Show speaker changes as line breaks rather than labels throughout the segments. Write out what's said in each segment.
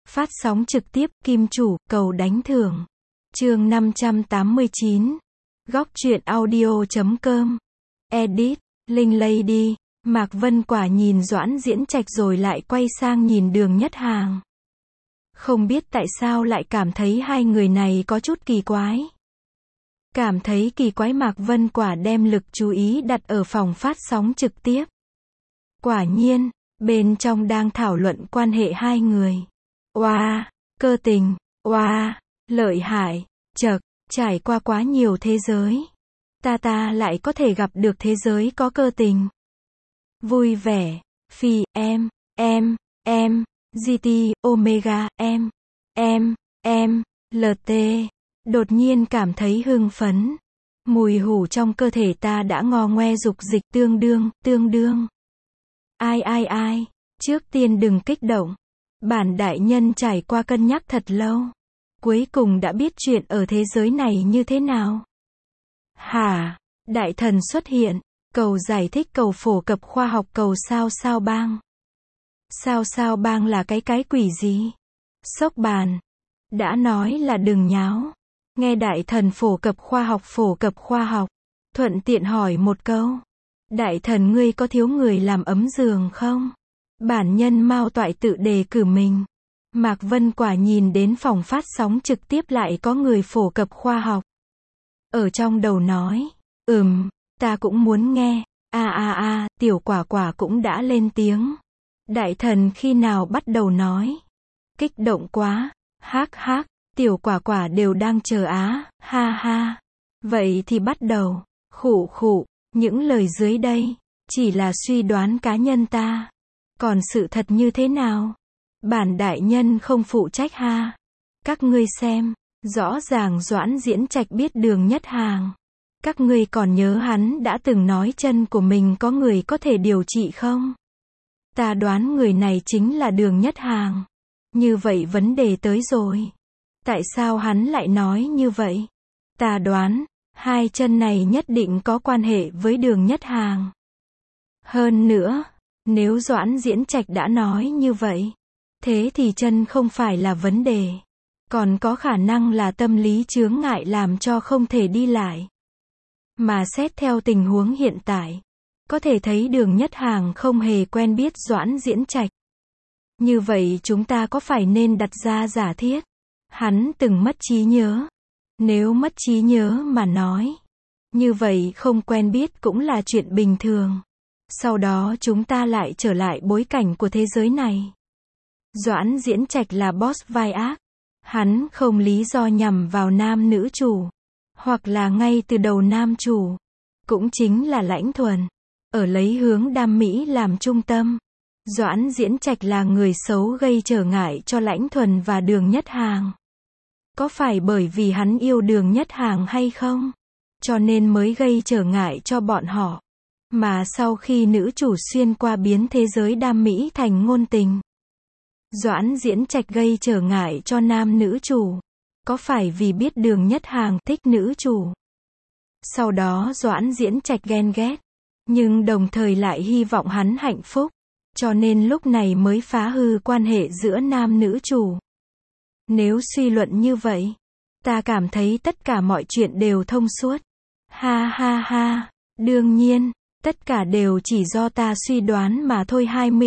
Phát sóng trực tiếp, kim chủ, cầu đánh thưởng. Chương 589. Góc truyện audio.com. Edit, Linh Lady. Mạc Vân Quả nhìn Doãn Diễn Trạch rồi lại quay sang nhìn Đường Nhất Hàng. Không biết tại sao lại cảm thấy hai người này có chút kỳ quái. Cảm thấy kỳ quái, Mạc Vân Quả đem lực chú ý đặt ở phòng phát sóng trực tiếp. Quả nhiên, bên trong đang thảo luận quan hệ hai người. Oa, cơ tình, oa, lợi hại, chậc, trải qua quá nhiều thế giới. Ta lại có thể gặp được thế giới có cơ tình. Vui vẻ, phi, em, GT, Omega, em, LT. Đột nhiên cảm thấy hưng phấn. Mùi hủ trong cơ thể ta đã ngò ngoe dục dịch tương đương. Ai, trước tiên đừng kích động. Bản đại nhân trải qua cân nhắc thật lâu. Cuối cùng đã biết chuyện ở thế giới này như thế nào. Hả? Đại thần xuất hiện. Cầu giải thích, cầu phổ cập khoa học, cầu sao bang. Sao bang là cái quỷ gì? Sốc bàn. Đã nói là đừng nháo. Nghe đại thần phổ cập khoa học. Thuận tiện hỏi một câu. Đại thần ngươi có thiếu người làm ấm giường không? Bản nhân Mao Toại tự đề cử mình. Mạc Vân Quả nhìn đến phòng phát sóng trực tiếp lại có người phổ cập khoa học. Ở trong đầu nói. Ta cũng muốn nghe. Tiểu quả cũng đã lên tiếng. Đại thần khi nào bắt đầu nói? Kích động quá. Hác, tiểu quả đều đang chờ ha. Vậy thì bắt đầu. Khụ, những lời dưới đây chỉ là suy đoán cá nhân ta. Còn sự thật như thế nào? Bản đại nhân không phụ trách ha. Các ngươi xem, rõ ràng Doãn Diễn Trạch biết Đường Nhất Hàng. Các ngươi còn nhớ hắn đã từng nói chân của mình có người có thể điều trị không? Ta đoán người này chính là Đường Nhất Hàng. Như vậy vấn đề tới rồi. Tại sao hắn lại nói như vậy? Ta đoán, hai chân này nhất định có quan hệ với Đường Nhất Hàng. Hơn nữa, nếu Doãn Diễn Trạch đã nói như vậy, thế thì chân không phải là vấn đề. Còn có khả năng là tâm lý chướng ngại làm cho không thể đi lại. Mà xét theo tình huống hiện tại, có thể thấy Đường Nhất Hàng không hề quen biết Doãn Diễn Trạch. Như vậy chúng ta có phải nên đặt ra giả thiết hắn từng mất trí nhớ? Nếu mất trí nhớ mà nói, như vậy không quen biết cũng là chuyện bình thường. Sau đó chúng ta lại trở lại bối cảnh của thế giới này. Doãn Diễn Trạch là boss vai ác. Hắn không lý do nhằm vào nam nữ chủ. Hoặc là ngay từ đầu nam chủ. Cũng chính là Lãnh Thuần. Ở lấy hướng đam mỹ làm trung tâm. Doãn Diễn Trạch là người xấu gây trở ngại cho Lãnh Thuần và Đường Nhất Hàng. Có phải bởi vì hắn yêu Đường Nhất Hàng hay không? Cho nên mới gây trở ngại cho bọn họ. Mà sau khi nữ chủ xuyên qua biến thế giới đam mỹ thành ngôn tình, Doãn Diễn Trạch gây trở ngại cho nam nữ chủ. Có phải vì biết Đường Nhất Hàng thích nữ chủ? Sau đó Doãn Diễn Trạch ghen ghét, nhưng đồng thời lại hy vọng hắn hạnh phúc. Cho nên lúc này mới phá hư quan hệ giữa nam nữ chủ. Nếu suy luận như vậy, ta cảm thấy tất cả mọi chuyện đều thông suốt. Ha. Đương nhiên, tất cả đều chỉ do ta suy đoán mà thôi.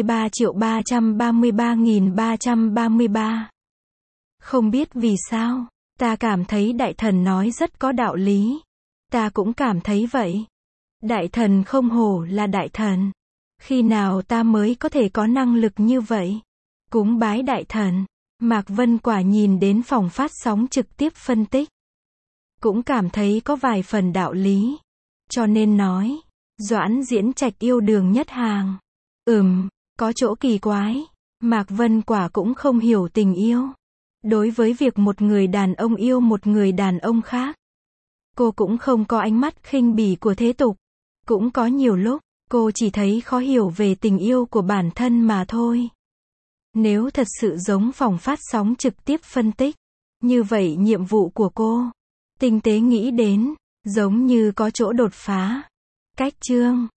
23.333.333. Không biết vì sao, ta cảm thấy đại thần nói rất có đạo lý. Ta cũng cảm thấy vậy. Đại thần không hổ là đại thần. Khi nào ta mới có thể có năng lực như vậy? Cúng bái đại thần. Mạc Vân Quả nhìn đến phòng phát sóng trực tiếp phân tích. Cũng cảm thấy có vài phần đạo lý. Cho nên nói, Doãn Diễn Trạch yêu Đường Nhất Hàng. Có chỗ kỳ quái. Mạc Vân Quả cũng không hiểu tình yêu. Đối với việc một người đàn ông yêu một người đàn ông khác, cô cũng không có ánh mắt khinh bỉ của thế tục. Cũng có nhiều lúc, cô chỉ thấy khó hiểu về tình yêu của bản thân mà thôi. Nếu thật sự giống phòng phát sóng trực tiếp phân tích, như vậy nhiệm vụ của cô, tinh tế nghĩ đến, giống như có chỗ đột phá. Cách chương